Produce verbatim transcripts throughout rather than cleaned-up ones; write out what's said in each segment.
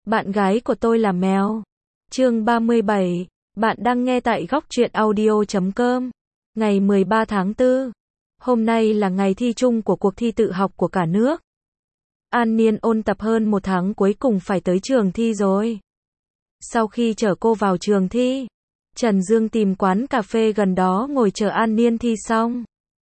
Bạn gái của tôi là mèo. Chương ba mươi bảy. Bạn đang nghe tại góc truyện audio chấm com. Ngày mười ba tháng tư. Hôm nay là ngày thi chung của cuộc thi tự học của cả nước. An Niên ôn tập hơn một tháng cuối cùng phải tới trường thi rồi. Sau khi chở cô vào trường thi, Trần Dương tìm quán cà phê gần đó ngồi chờ An Niên thi xong.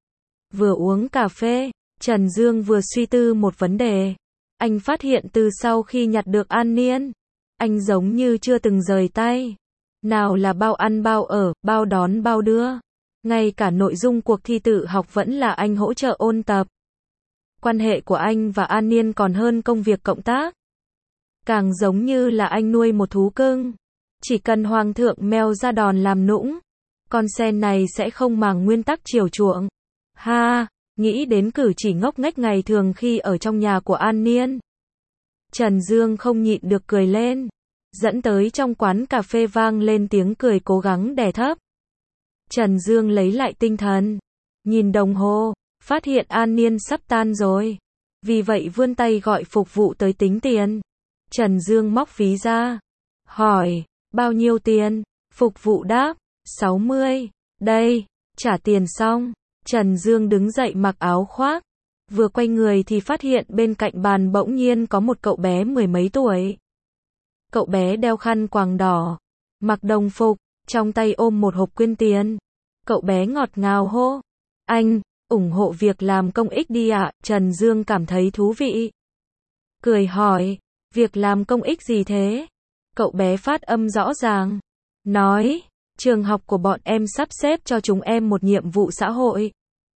Vừa uống cà phê, Trần Dương vừa suy tư một vấn đề. Anh phát hiện từ sau khi nhặt được An Niên, anh giống như chưa từng rời tay. Nào là bao ăn bao ở, bao đón bao đưa. Ngay cả nội dung cuộc thi tự học vẫn là anh hỗ trợ ôn tập. Quan hệ của anh và An Niên còn hơn công việc cộng tác. Càng giống như là anh nuôi một thú cưng. Chỉ cần hoàng thượng mèo ra đòn làm nũng, con sen này sẽ không màng nguyên tắc chiều chuộng. Ha, nghĩ đến cử chỉ ngốc nghếch ngày thường khi ở trong nhà của An Niên, Trần Dương không nhịn được cười lên. Dẫn tới trong quán cà phê vang lên tiếng cười cố gắng đè thấp. Trần Dương lấy lại tinh thần, nhìn đồng hồ, phát hiện An Niên sắp tan rồi. Vì vậy vươn tay gọi phục vụ tới tính tiền. Trần Dương móc ví ra, hỏi, bao nhiêu tiền? Phục vụ đáp, sáu mươi. Đây, trả tiền xong, Trần Dương đứng dậy mặc áo khoác. Vừa quay người thì phát hiện bên cạnh bàn bỗng nhiên có một cậu bé mười mấy tuổi. Cậu bé đeo khăn quàng đỏ, mặc đồng phục, trong tay ôm một hộp quyên tiền. Cậu bé ngọt ngào hô, anh, ủng hộ việc làm công ích đi ạ. Trần Dương cảm thấy thú vị. Cười hỏi, việc làm công ích gì thế? Cậu bé phát âm rõ ràng, nói, trường học của bọn em sắp xếp cho chúng em một nhiệm vụ xã hội.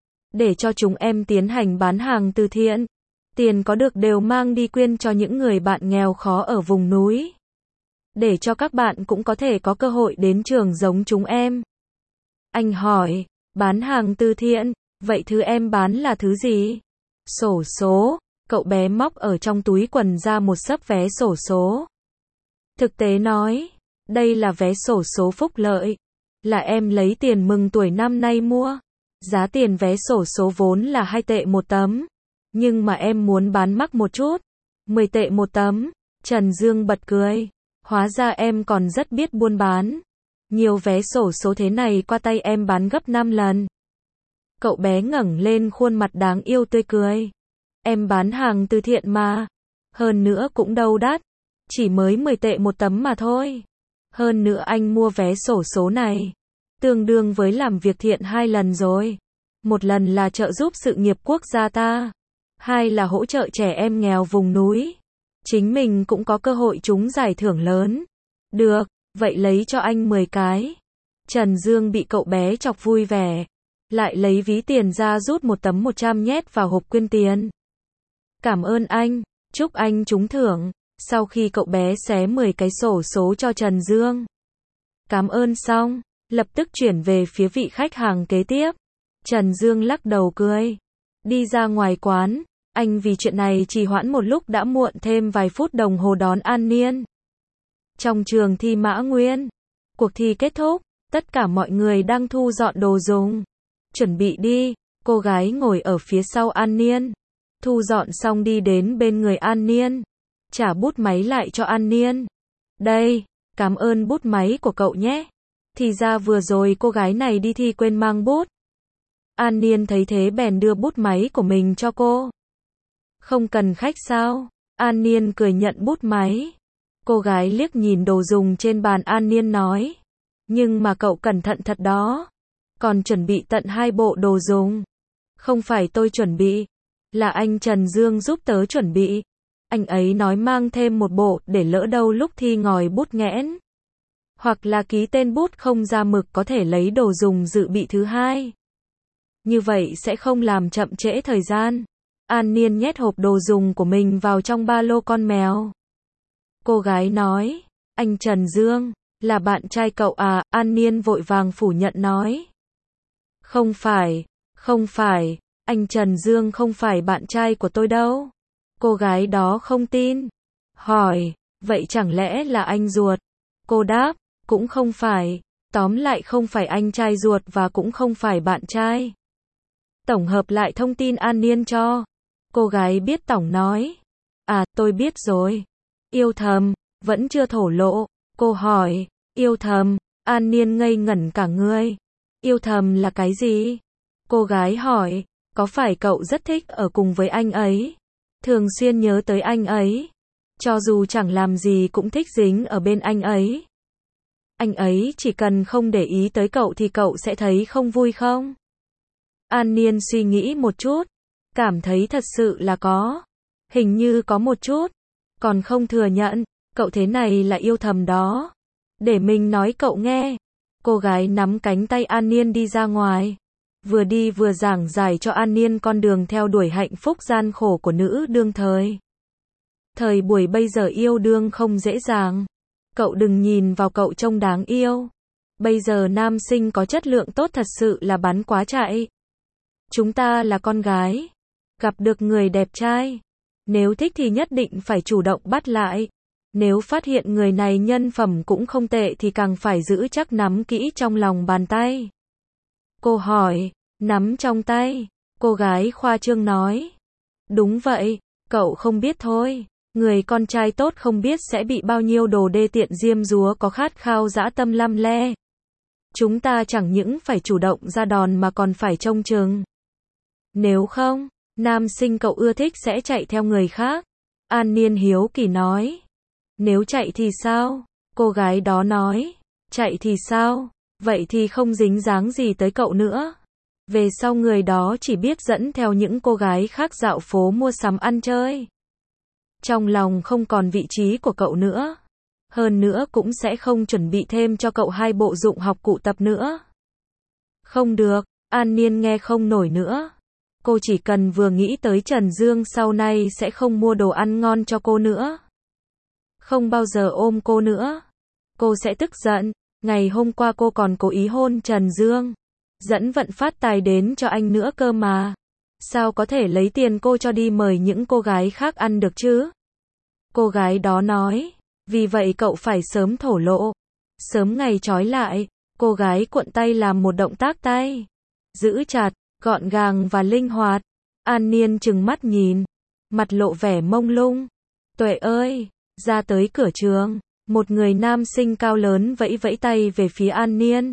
Để cho chúng em tiến hành bán hàng từ thiện. Tiền có được đều mang đi quyên cho những người bạn nghèo khó ở vùng núi. Để cho các bạn cũng có thể có cơ hội đến trường giống chúng em. Anh hỏi, bán hàng từ thiện, vậy thứ em bán là thứ gì? Xổ số. Cậu bé móc ở trong túi quần ra một xấp vé xổ số. Thực tế nói, đây là vé xổ số phúc lợi. Là em lấy tiền mừng tuổi năm nay mua. Giá tiền vé xổ số vốn là hai tệ một tấm. Nhưng mà em muốn bán mắc một chút. mười tệ một tấm. Trần Dương bật cười. Hóa ra em còn rất biết buôn bán. Nhiều vé xổ số thế này qua tay em bán gấp năm lần. Cậu bé ngẩng lên khuôn mặt đáng yêu tươi cười. Em bán hàng từ thiện mà. Hơn nữa cũng đâu đắt. Chỉ mới mười tệ một tấm mà thôi. Hơn nữa anh mua vé xổ số này, tương đương với làm việc thiện hai lần rồi. Một lần là trợ giúp sự nghiệp quốc gia ta. Hai là hỗ trợ trẻ em nghèo vùng núi. Chính mình cũng có cơ hội trúng giải thưởng lớn. Được, vậy lấy cho anh mười cái. Trần Dương bị cậu bé chọc vui vẻ. Lại lấy ví tiền ra rút một tấm một trăm nhét vào hộp quyên tiền. Cảm ơn anh, chúc anh trúng thưởng. Sau khi cậu bé xé mười cái xổ số cho Trần Dương. Cảm ơn xong, lập tức chuyển về phía vị khách hàng kế tiếp. Trần Dương lắc đầu cười. Đi ra ngoài quán, anh vì chuyện này trì hoãn một lúc đã muộn thêm vài phút đồng hồ đón An Niên. Trong trường thi Mã Nguyên, cuộc thi kết thúc, tất cả mọi người đang thu dọn đồ dùng. Chuẩn bị đi, cô gái ngồi ở phía sau An Niên. Thu dọn xong đi đến bên người An Niên. Trả bút máy lại cho An Niên. Đây, cảm ơn bút máy của cậu nhé. Thì ra vừa rồi cô gái này đi thi quên mang bút. An Niên thấy thế bèn đưa bút máy của mình cho cô. Không cần khách sao? An Niên cười nhận bút máy. Cô gái liếc nhìn đồ dùng trên bàn An Niên nói. Nhưng mà cậu cẩn thận thật đó. Còn chuẩn bị tận hai bộ đồ dùng. Không phải tôi chuẩn bị. Là anh Trần Dương giúp tớ chuẩn bị. Anh ấy nói mang thêm một bộ để lỡ đâu lúc thi ngòi bút nghẽn. Hoặc là ký tên bút không ra mực có thể lấy đồ dùng dự bị thứ hai. Như vậy sẽ không làm chậm trễ thời gian. An Niên nhét hộp đồ dùng của mình vào trong ba lô con mèo. Cô gái nói, anh Trần Dương, là bạn trai cậu à? An Niên vội vàng phủ nhận nói. Không phải, không phải, anh Trần Dương không phải bạn trai của tôi đâu. Cô gái đó không tin. Hỏi, vậy chẳng lẽ là anh ruột? Cô đáp, cũng không phải. Tóm lại không phải anh trai ruột và cũng không phải bạn trai. Tổng hợp lại thông tin An Niên cho. Cô gái biết tổng nói. À, tôi biết rồi. Yêu thầm, Vẫn chưa thổ lộ, cô hỏi, yêu thầm, An Niên ngây ngẩn cả người. Yêu thầm là cái gì? Cô gái hỏi, có phải cậu rất thích ở cùng với anh ấy? Thường xuyên nhớ tới anh ấy. Cho dù chẳng làm gì cũng thích dính ở bên anh ấy. Anh ấy chỉ cần không để ý tới cậu thì cậu sẽ thấy không vui không? An Niên suy nghĩ một chút, cảm thấy thật sự là có. Hình như có một chút, còn không thừa nhận, cậu thế này là yêu thầm đó. Để mình nói cậu nghe. Cô gái nắm cánh tay An Niên đi ra ngoài. Vừa đi vừa giảng giải cho An Niên con đường theo đuổi hạnh phúc gian khổ của nữ đương thời. Thời buổi bây giờ yêu đương không dễ dàng. Cậu đừng nhìn vào cậu trông đáng yêu. Bây giờ nam sinh có chất lượng tốt thật sự là bán quá chạy. Chúng ta là con gái. Gặp được người đẹp trai. Nếu thích thì nhất định phải chủ động bắt lại. Nếu phát hiện người này nhân phẩm cũng không tệ thì càng phải giữ chắc nắm kỹ trong lòng bàn tay. Cô hỏi, nắm trong tay. Cô gái khoa trương nói. Đúng vậy, cậu không biết thôi. Người con trai tốt không biết sẽ bị bao nhiêu đồ đê tiện diêm dúa có khát khao dã tâm lăm le. Chúng ta chẳng những phải chủ động ra đòn mà còn phải trông chừng. Nếu không, nam sinh cậu ưa thích sẽ chạy theo người khác. An Niên hiếu kỳ nói. Nếu chạy thì sao? Cô gái đó nói. Chạy thì sao? Vậy thì không dính dáng gì tới cậu nữa. Về sau người đó chỉ biết dẫn theo những cô gái khác dạo phố mua sắm ăn chơi. Trong lòng không còn vị trí của cậu nữa. Hơn nữa cũng sẽ không chuẩn bị thêm cho cậu hai bộ dụng học cụ tập nữa. Không được, An Niên nghe không nổi nữa. Cô chỉ cần vừa nghĩ tới Trần Dương sau này sẽ không mua đồ ăn ngon cho cô nữa. Không bao giờ ôm cô nữa. Cô sẽ tức giận. Ngày hôm qua cô còn cố ý hôn Trần Dương. Dẫn Vận Phát Tài đến cho anh nữa cơ mà. Sao có thể lấy tiền cô cho đi mời những cô gái khác ăn được chứ? Cô gái đó nói. Vì vậy cậu phải sớm thổ lộ. Sớm ngày trói lại. Cô gái cuộn tay làm một động tác tay. Giữ chặt, gọn gàng và linh hoạt. An Niên trừng mắt nhìn. Mặt lộ vẻ mông lung. Tuệ ơi! Ra tới cửa trường. Một người nam sinh cao lớn vẫy vẫy tay về phía An Niên.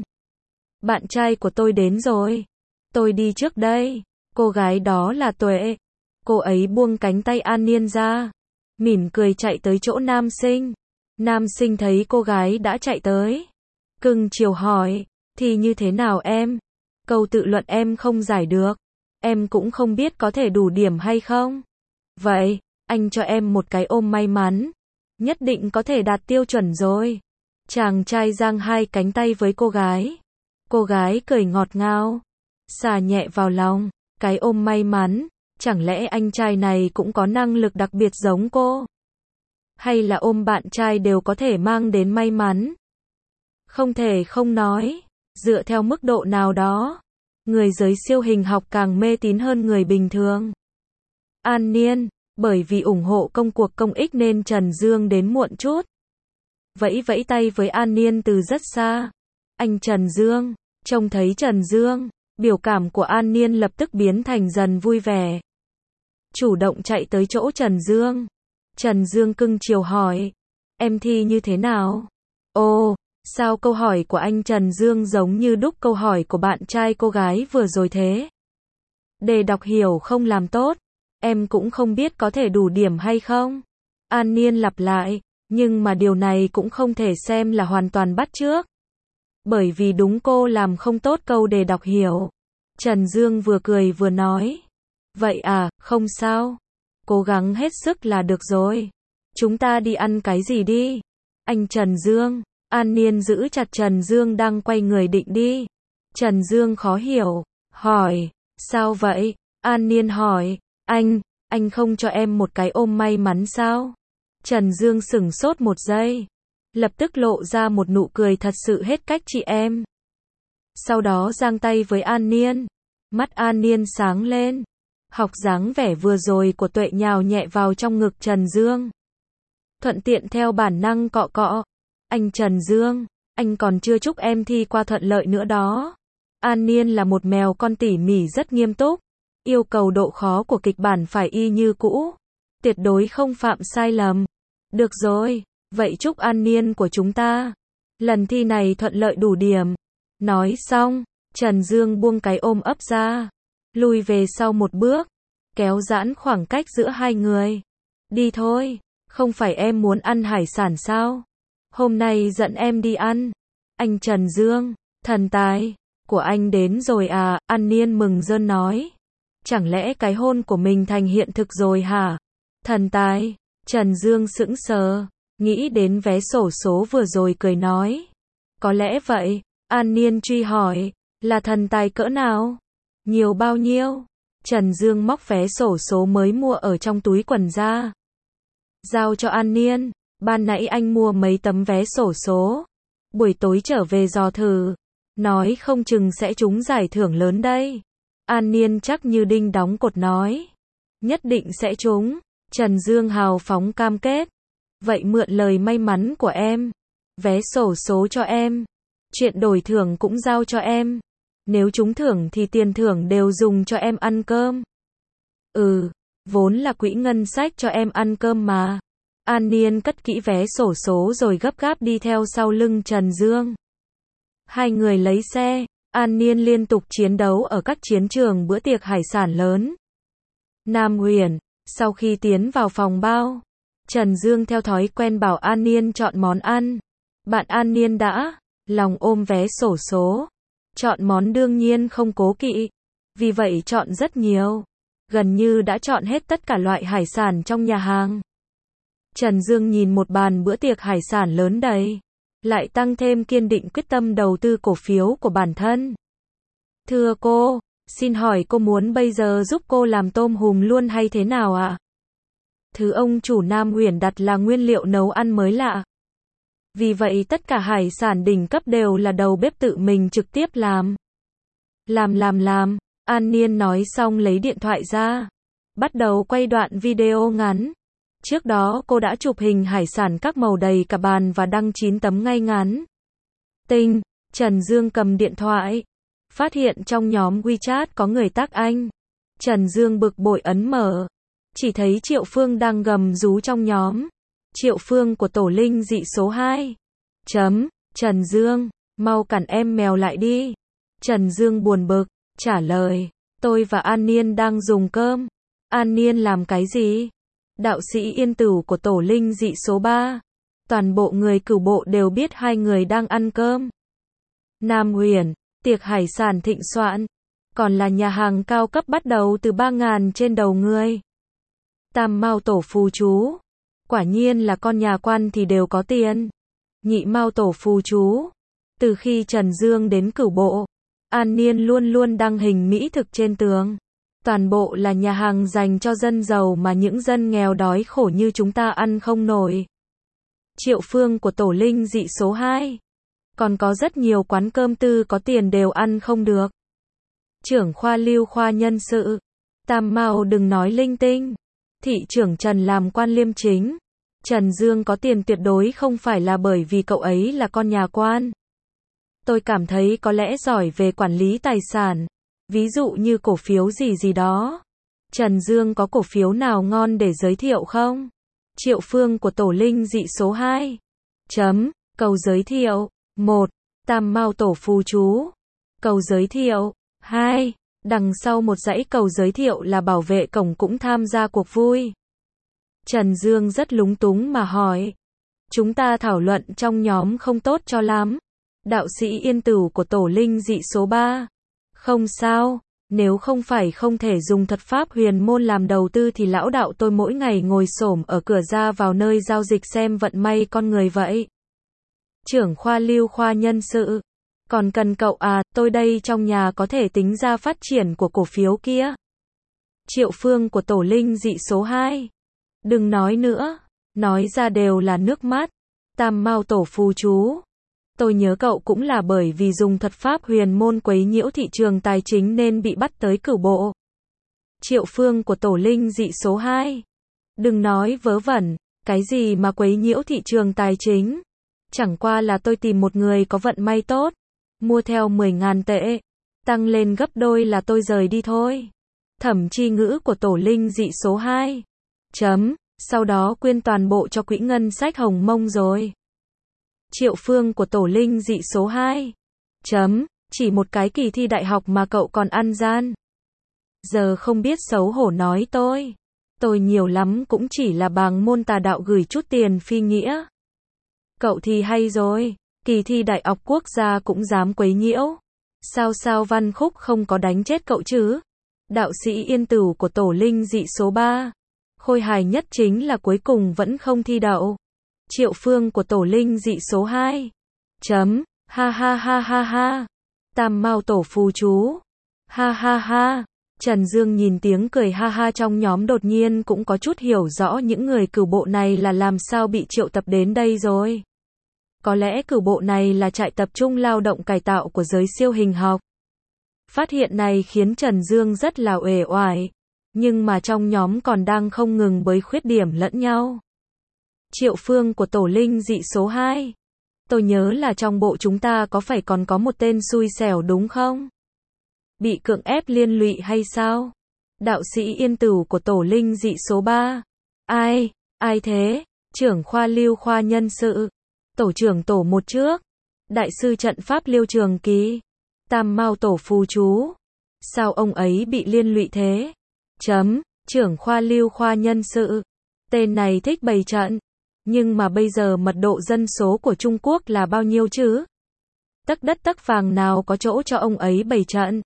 Bạn trai của tôi đến rồi. Tôi đi trước đây. Cô gái đó là Tuệ. Cô ấy buông cánh tay An Niên ra. Mỉm cười chạy tới chỗ nam sinh. Nam sinh thấy cô gái đã chạy tới. Cưng chiều hỏi. Thì như thế nào em? Câu tự luận em không giải được. Em cũng không biết có thể đủ điểm hay không. Vậy, anh cho em một cái ôm may mắn. Nhất định có thể đạt tiêu chuẩn rồi. Chàng trai giang hai cánh tay với cô gái. Cô gái cười ngọt ngào. Xà nhẹ vào lòng. Cái ôm may mắn. Chẳng lẽ anh trai này cũng có năng lực đặc biệt giống cô? Hay là ôm bạn trai đều có thể mang đến may mắn? Không thể không nói. Dựa theo mức độ nào đó. Người giới siêu hình học càng mê tín hơn người bình thường. An Niên. Bởi vì ủng hộ công cuộc công ích nên Trần Dương đến muộn chút. Vẫy vẫy tay với An Niên từ rất xa. Anh Trần Dương. Trông thấy Trần Dương. Biểu cảm của An Niên lập tức biến thành dần vui vẻ. Chủ động chạy tới chỗ Trần Dương. Trần Dương cưng chiều hỏi. Em thi như thế nào? Ồ, sao câu hỏi của anh Trần Dương giống như đúc câu hỏi của bạn trai cô gái vừa rồi thế? Đề đọc hiểu không làm tốt. Em cũng không biết có thể đủ điểm hay không? An Niên lặp lại. Nhưng mà điều này cũng không thể xem là hoàn toàn bắt chước. Bởi vì đúng cô làm không tốt câu đề đọc hiểu. Trần Dương vừa cười vừa nói. Vậy à, không sao. Cố gắng hết sức là được rồi. Chúng ta đi ăn cái gì đi? Anh Trần Dương. An Niên giữ chặt Trần Dương đang quay người định đi. Trần Dương khó hiểu. Hỏi. Sao vậy? An Niên hỏi. Anh, anh không cho em một cái ôm may mắn sao? Trần Dương sửng sốt một giây. Lập tức lộ ra một nụ cười thật sự hết cách chị em. Sau đó giang tay với An Niên. Mắt An Niên sáng lên. Học dáng vẻ vừa rồi của Tuệ nhào nhẹ vào trong ngực Trần Dương. Thuận tiện theo bản năng cọ cọ. Anh Trần Dương, anh còn chưa chúc em thi qua thuận lợi nữa đó. An Niên là một mèo con tỉ mỉ rất nghiêm túc. Yêu cầu độ khó của kịch bản phải y như cũ. Tuyệt đối không phạm sai lầm. Được rồi, Vậy chúc An Niên của chúng ta lần thi này thuận lợi đủ điểm. Nói xong, Trần Dương buông cái ôm ấp ra, lùi về sau một bước, kéo giãn khoảng cách giữa hai người. Đi thôi, không phải em muốn ăn hải sản sao? Hôm nay dẫn em đi ăn. Anh Trần Dương, thần tài của anh đến rồi à? An Niên mừng rơn nói. Chẳng lẽ cái hôn của mình thành hiện thực rồi hả? Thần tài, Trần Dương sững sờ, nghĩ đến vé xổ số vừa rồi cười nói. Có lẽ vậy. An Niên truy hỏi, là thần tài cỡ nào? Nhiều bao nhiêu? Trần Dương móc vé xổ số mới mua ở trong túi quần ra, giao cho An Niên. Ban nãy anh mua mấy tấm vé xổ số, buổi tối trở về dò thử, nói không chừng sẽ trúng giải thưởng lớn đây. An Niên chắc như đinh đóng cột nói, nhất định sẽ trúng. Trần Dương hào phóng cam kết, vậy mượn lời may mắn của em, vé xổ số cho em, chuyện đổi thưởng cũng giao cho em, nếu trúng thưởng thì tiền thưởng đều dùng cho em ăn cơm. Ừ, vốn là quỹ ngân sách cho em ăn cơm mà. An Niên cất kỹ vé xổ số rồi gấp gáp đi theo sau lưng Trần Dương. Hai người lấy xe, An Niên liên tục chiến đấu ở các chiến trường bữa tiệc hải sản lớn. Nam Huyền, sau khi tiến vào phòng bao, Trần Dương theo thói quen bảo An Niên chọn món ăn. Bạn An Niên đã lòng ôm vé xổ số, chọn món đương nhiên không cố kỵ, vì vậy chọn rất nhiều, gần như đã chọn hết tất cả loại hải sản trong nhà hàng. Trần Dương nhìn một bàn bữa tiệc hải sản lớn đầy, lại tăng thêm kiên định quyết tâm đầu tư cổ phiếu của bản thân. Thưa cô, xin hỏi cô muốn bây giờ giúp cô làm tôm hùm luôn hay thế nào ạ? Thứ ông chủ Nam Huyền đặt là nguyên liệu nấu ăn mới lạ. Vì vậy tất cả hải sản đỉnh cấp đều là đầu bếp tự mình trực tiếp làm. Làm làm làm, An Niên nói xong lấy điện thoại ra, bắt đầu quay đoạn video ngắn. Trước đó cô đã chụp hình hải sản các màu đầy cả bàn và đăng chín tấm ngay ngắn. Tinh, Trần Dương cầm điện thoại, phát hiện trong nhóm WeChat có người tag anh. Trần Dương bực bội ấn mở, chỉ thấy Triệu Phương đang gầm rú trong nhóm. Triệu Phương của tổ linh dị số hai. Chấm, Trần Dương, mau cản em mèo lại đi. Trần Dương buồn bực, trả lời, tôi và An Niên đang dùng cơm. An Niên làm cái gì? Đạo sĩ Yên Tửu của tổ linh dị số ba. Toàn bộ người cửu bộ đều biết hai người đang ăn cơm. Nam Huyền, tiệc hải sản thịnh soạn, còn là nhà hàng cao cấp bắt đầu từ ba ngàn trên đầu người. Tam Mao tổ phù chú, quả nhiên là con nhà quan thì đều có tiền. Nhị Mao tổ phù chú, từ khi Trần Dương đến cửu bộ, An Niên luôn luôn đăng hình mỹ thực trên tường. Toàn bộ là nhà hàng dành cho dân giàu mà những dân nghèo đói khổ như chúng ta ăn không nổi. Triệu Phương của tổ linh dị số hai. Còn có rất nhiều quán cơm tư có tiền đều ăn không được. Trưởng khoa lưu khoa nhân sự. Tam Mao đừng nói linh tinh. Thị trưởng Trần làm quan liêm chính. Trần Dương có tiền tuyệt đối không phải là bởi vì cậu ấy là con nhà quan. Tôi cảm thấy có lẽ giỏi về quản lý tài sản. Ví dụ như cổ phiếu gì gì đó. Trần Dương có cổ phiếu nào ngon để giới thiệu không? Triệu Phương của tổ linh dị số hai. Chấm, cầu giới thiệu. một. Tam Mao tổ phù chú. Cầu giới thiệu. hai. Đằng sau một dãy cầu giới thiệu là bảo vệ cổng cũng tham gia cuộc vui. Trần Dương rất lúng túng mà hỏi. Chúng ta thảo luận trong nhóm không tốt cho lắm. Đạo sĩ Yên Tửu của tổ linh dị số ba. Không sao, nếu không phải không thể dùng thuật pháp huyền môn làm đầu tư thì lão đạo tôi mỗi ngày ngồi xổm ở cửa ra vào nơi giao dịch xem vận may con người vậy. Trưởng khoa lưu khoa nhân sự. Còn cần cậu à, tôi đây trong nhà có thể tính ra phát triển của cổ phiếu kia. Triệu Phương của tổ linh dị số hai. Đừng nói nữa, nói ra đều là nước mắt. Tam Mao tổ phù chú. Tôi nhớ cậu cũng là bởi vì dùng thuật pháp huyền môn quấy nhiễu thị trường tài chính nên bị bắt tới cửu bộ. Triệu Phương của tổ linh dị số hai. Đừng nói vớ vẩn, cái gì mà quấy nhiễu thị trường tài chính. Chẳng qua là tôi tìm một người có vận may tốt, mua theo mười ngàn tệ, tăng lên gấp đôi là tôi rời đi thôi. Thẩm Chi Ngữ của tổ linh dị số hai. Chấm, sau đó quyên toàn bộ cho quỹ ngân sách Hồng Mông rồi. Triệu Phương của Tổ Linh dị số hai. Chấm, chỉ một cái kỳ thi đại học mà cậu còn ăn gian. Giờ không biết xấu hổ nói tôi. Tôi nhiều lắm cũng chỉ là bàng môn tà đạo gửi chút tiền phi nghĩa. Cậu thì hay rồi, kỳ thi đại học quốc gia cũng dám quấy nhiễu. Sao sao Văn Khúc không có đánh chết cậu chứ? Đạo sĩ Yên Tửu của Tổ Linh dị số ba. Khôi hài nhất chính là cuối cùng vẫn không thi đậu. Triệu Phương của Tổ Linh dị số hai. Chấm, ha ha ha ha ha. Tam Mao Tổ phù chú. Ha ha ha. Trần Dương nhìn tiếng cười ha ha trong nhóm đột nhiên cũng có chút hiểu rõ những người cửu bộ này là làm sao bị triệu tập đến đây rồi. Có lẽ cửu bộ này là trại tập trung lao động cải tạo của giới siêu hình học. Phát hiện này khiến Trần Dương rất là uể oải, nhưng mà trong nhóm còn đang không ngừng bới khuyết điểm lẫn nhau. Triệu Phương của Tổ Linh dị số hai. Tôi nhớ là trong bộ chúng ta có phải còn có một tên xui xẻo đúng không? Bị cưỡng ép liên lụy hay sao? Đạo sĩ Yên Tửu của Tổ Linh dị số ba. Ai? Ai thế? Trưởng khoa lưu khoa nhân sự. Tổ trưởng tổ một trước. Đại sư trận pháp Liêu Trường Kỳ. Tam Mao Tổ phù chú. Sao ông ấy bị liên lụy thế? Chấm, trưởng khoa lưu khoa nhân sự. Tên này thích bày trận. Nhưng mà bây giờ mật độ dân số của Trung Quốc là bao nhiêu chứ? Tấc đất tấc vàng nào có chỗ cho ông ấy bày trận.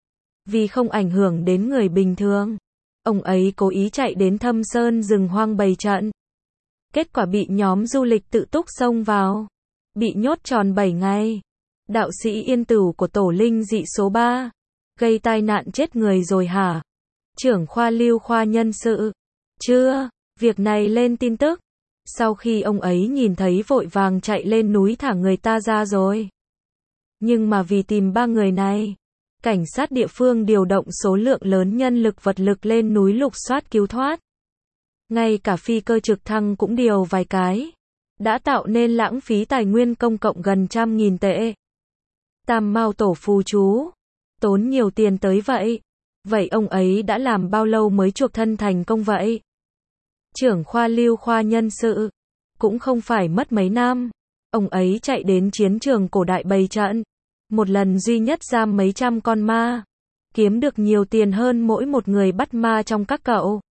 Vì không ảnh hưởng đến người bình thường, ông ấy cố ý chạy đến thâm sơn rừng hoang bày trận. Kết quả bị nhóm du lịch tự túc xông vào. Bị nhốt tròn bảy ngày. Đạo sĩ Yên Tửu của Tổ Linh dị số ba. Gây tai nạn chết người rồi hả? Trưởng khoa lưu khoa nhân sự. Chưa, việc này lên tin tức. Sau khi ông ấy nhìn thấy vội vàng chạy lên núi thả người ta ra rồi. Nhưng mà vì tìm ba người này, cảnh sát địa phương điều động số lượng lớn nhân lực vật lực lên núi lục soát cứu thoát. Ngay cả phi cơ trực thăng cũng điều vài cái. Đã tạo nên lãng phí tài nguyên công cộng gần trăm nghìn tệ. Tam Mao Tổ phù chú. Tốn nhiều tiền tới vậy. Vậy ông ấy đã làm bao lâu mới chuộc thân thành công vậy? Trưởng khoa lưu khoa nhân sự. Cũng không phải mất mấy năm. Ông ấy chạy đến chiến trường cổ đại bày trận. Một lần duy nhất giam mấy trăm con ma. Kiếm được nhiều tiền hơn mỗi một người bắt ma trong các cậu.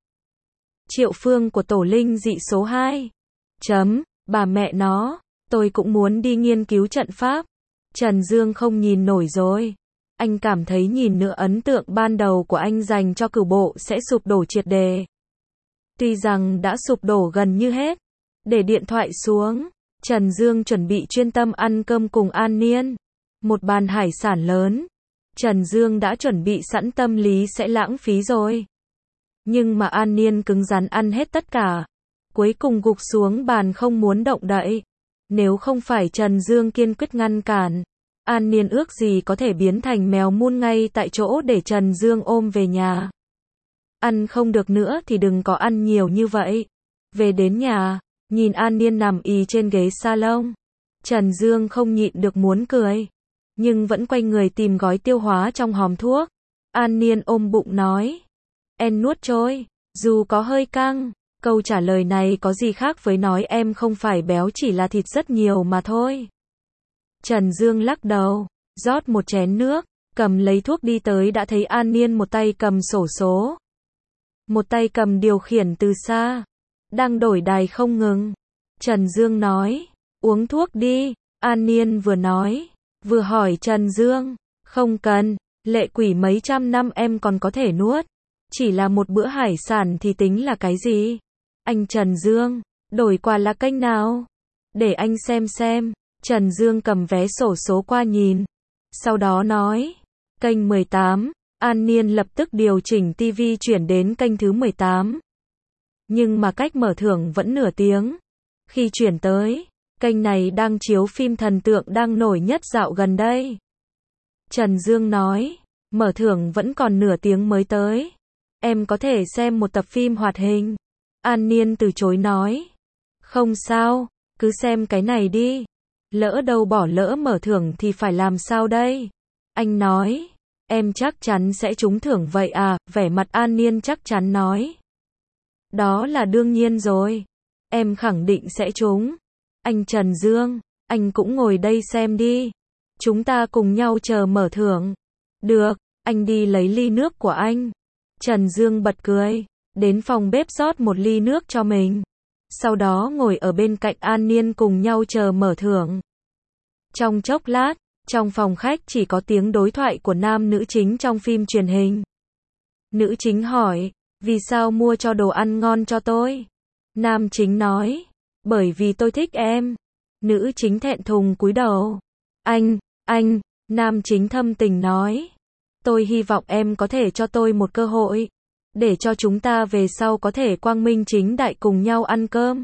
Triệu Phương của Tổ Linh dị số hai. Chấm, bà mẹ nó, tôi cũng muốn đi nghiên cứu trận pháp. Trần Dương không nhìn nổi rồi. Anh cảm thấy nhìn nữa ấn tượng ban đầu của anh dành cho cửu bộ sẽ sụp đổ triệt đề. Tuy rằng đã sụp đổ gần như hết. Để điện thoại xuống, Trần Dương chuẩn bị chuyên tâm ăn cơm cùng An Niên. Một bàn hải sản lớn. Trần Dương đã chuẩn bị sẵn tâm lý sẽ lãng phí rồi. Nhưng mà An Niên cứng rắn ăn hết tất cả. Cuối cùng gục xuống bàn không muốn động đậy. Nếu không phải Trần Dương kiên quyết ngăn cản, An Niên ước gì có thể biến thành mèo mun ngay tại chỗ để Trần Dương ôm về nhà. Ăn không được nữa thì đừng có ăn nhiều như vậy. Về đến nhà, nhìn An Niên nằm ì trên ghế salon. Trần Dương không nhịn được muốn cười. Nhưng vẫn quay người tìm gói tiêu hóa trong hòm thuốc. An Niên ôm bụng nói. Em nuốt trôi, dù có hơi căng. Câu trả lời này có gì khác với nói em không phải béo chỉ là thịt rất nhiều mà thôi. Trần Dương lắc đầu, rót một chén nước, cầm lấy thuốc đi tới đã thấy An Niên một tay cầm xổ số. Một tay cầm điều khiển từ xa. Đang đổi đài không ngừng. Trần Dương nói, uống thuốc đi. An Niên vừa nói, vừa hỏi Trần Dương, không cần, lệ quỷ mấy trăm năm em còn có thể nuốt. Chỉ là một bữa hải sản thì tính là cái gì? Anh Trần Dương, đổi quà là kênh nào? Để anh xem xem. Trần Dương cầm vé xổ số qua nhìn. Sau đó nói, kênh mười tám. An Niên lập tức điều chỉnh ti vi chuyển đến kênh thứ mười tám. Nhưng mà cách mở thưởng vẫn nửa tiếng. Khi chuyển tới, kênh này đang chiếu phim thần tượng đang nổi nhất dạo gần đây. Trần Dương nói, mở thưởng vẫn còn nửa tiếng mới tới. Em có thể xem một tập phim hoạt hình. An Niên từ chối nói, không sao, cứ xem cái này đi. Lỡ đâu bỏ lỡ mở thưởng thì phải làm sao đây? Anh nói, em chắc chắn sẽ trúng thưởng vậy à? Vẻ mặt An Niên chắc chắn nói. Đó là đương nhiên rồi. Em khẳng định sẽ trúng. Anh Trần Dương, anh cũng ngồi đây xem đi. Chúng ta cùng nhau chờ mở thưởng. Được, anh đi lấy ly nước của anh. Trần Dương bật cười, đến phòng bếp rót một ly nước cho mình. Sau đó ngồi ở bên cạnh An Niên cùng nhau chờ mở thưởng. Trong chốc lát, trong phòng khách chỉ có tiếng đối thoại của nam nữ chính trong phim truyền hình. Nữ chính hỏi, vì sao mua cho đồ ăn ngon cho tôi? Nam chính nói, bởi vì tôi thích em. Nữ chính thẹn thùng cúi đầu. Anh, anh, nam chính thâm tình nói. Tôi hy vọng em có thể cho tôi một cơ hội. Để cho chúng ta về sau có thể quang minh chính đại cùng nhau ăn cơm.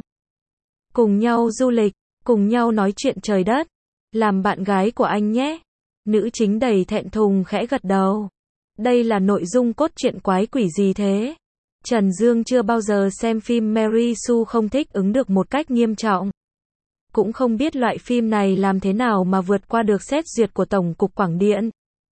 Cùng nhau du lịch, cùng nhau nói chuyện trời đất. Làm bạn gái của anh nhé. Nữ chính đầy thẹn thùng khẽ gật đầu. Đây là nội dung cốt truyện quái quỷ gì thế? Trần Dương chưa bao giờ xem phim Mary Sue không thích ứng được một cách nghiêm trọng. Cũng không biết loại phim này làm thế nào mà vượt qua được xét duyệt của Tổng cục Quảng điện.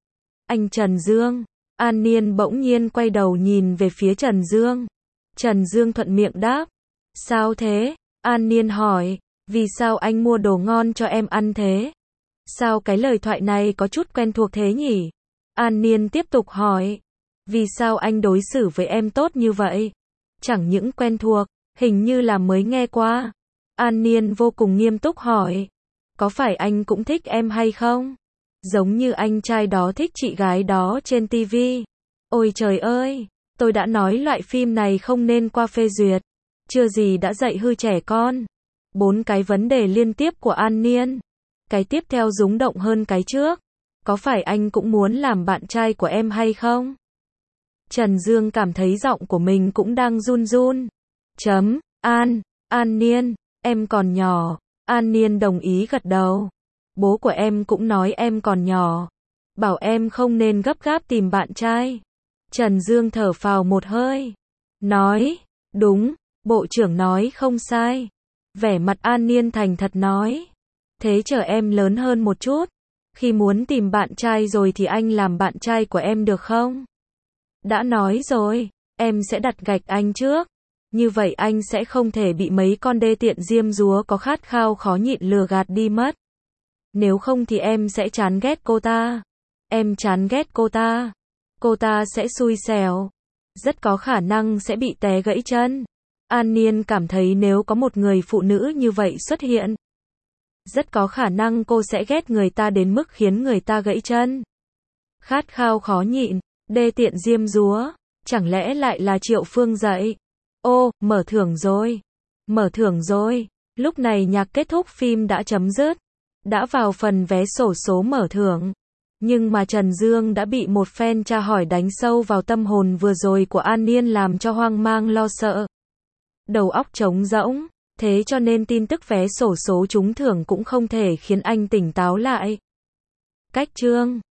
Anh Trần Dương, An Niên bỗng nhiên quay đầu nhìn về phía Trần Dương. Trần Dương thuận miệng đáp. Sao thế? An Niên hỏi, vì sao anh mua đồ ngon cho em ăn thế? Sao cái lời thoại này có chút quen thuộc thế nhỉ? An Niên tiếp tục hỏi, vì sao anh đối xử với em tốt như vậy? Chẳng những quen thuộc, hình như là mới nghe qua. An Niên vô cùng nghiêm túc hỏi, có phải anh cũng thích em hay không? Giống như anh trai đó thích chị gái đó trên ti vi. Ôi trời ơi, tôi đã nói loại phim này không nên qua phê duyệt. Chưa gì đã dạy hư trẻ con. Bốn cái vấn đề liên tiếp của An Niên. Cái tiếp theo rúng động hơn cái trước. Có phải anh cũng muốn làm bạn trai của em hay không? Trần Dương cảm thấy giọng của mình cũng đang run run. Chấm, An, An Niên, em còn nhỏ. An Niên đồng ý gật đầu. Bố của em cũng nói em còn nhỏ. Bảo em không nên gấp gáp tìm bạn trai. Trần Dương thở phào một hơi. Nói, đúng, bộ trưởng nói không sai. Vẻ mặt An Niên thành thật nói. Thế chờ em lớn hơn một chút. Khi muốn tìm bạn trai rồi thì anh làm bạn trai của em được không? Đã nói rồi, em sẽ đặt gạch anh trước. Như vậy anh sẽ không thể bị mấy con đê tiện diêm dúa có khát khao khó nhịn lừa gạt đi mất. Nếu không thì em sẽ chán ghét cô ta. Em chán ghét cô ta. Cô ta sẽ xui xẻo. Rất có khả năng sẽ bị té gãy chân. An Niên cảm thấy nếu có một người phụ nữ như vậy xuất hiện, rất có khả năng cô sẽ ghét người ta đến mức khiến người ta gãy chân. Khát khao khó nhịn, đê tiện diêm dúa, chẳng lẽ lại là Triệu Phương dạy? Ô, mở thưởng rồi. Mở thưởng rồi. Lúc này nhạc kết thúc phim đã chấm dứt. Đã vào phần vé xổ số mở thưởng. Nhưng mà Trần Dương đã bị một phen tra hỏi đánh sâu vào tâm hồn vừa rồi của An Niên làm cho hoang mang lo sợ. Đầu óc trống rỗng. Thế cho nên tin tức vé xổ số trúng thưởng cũng không thể khiến anh tỉnh táo lại. Cách chương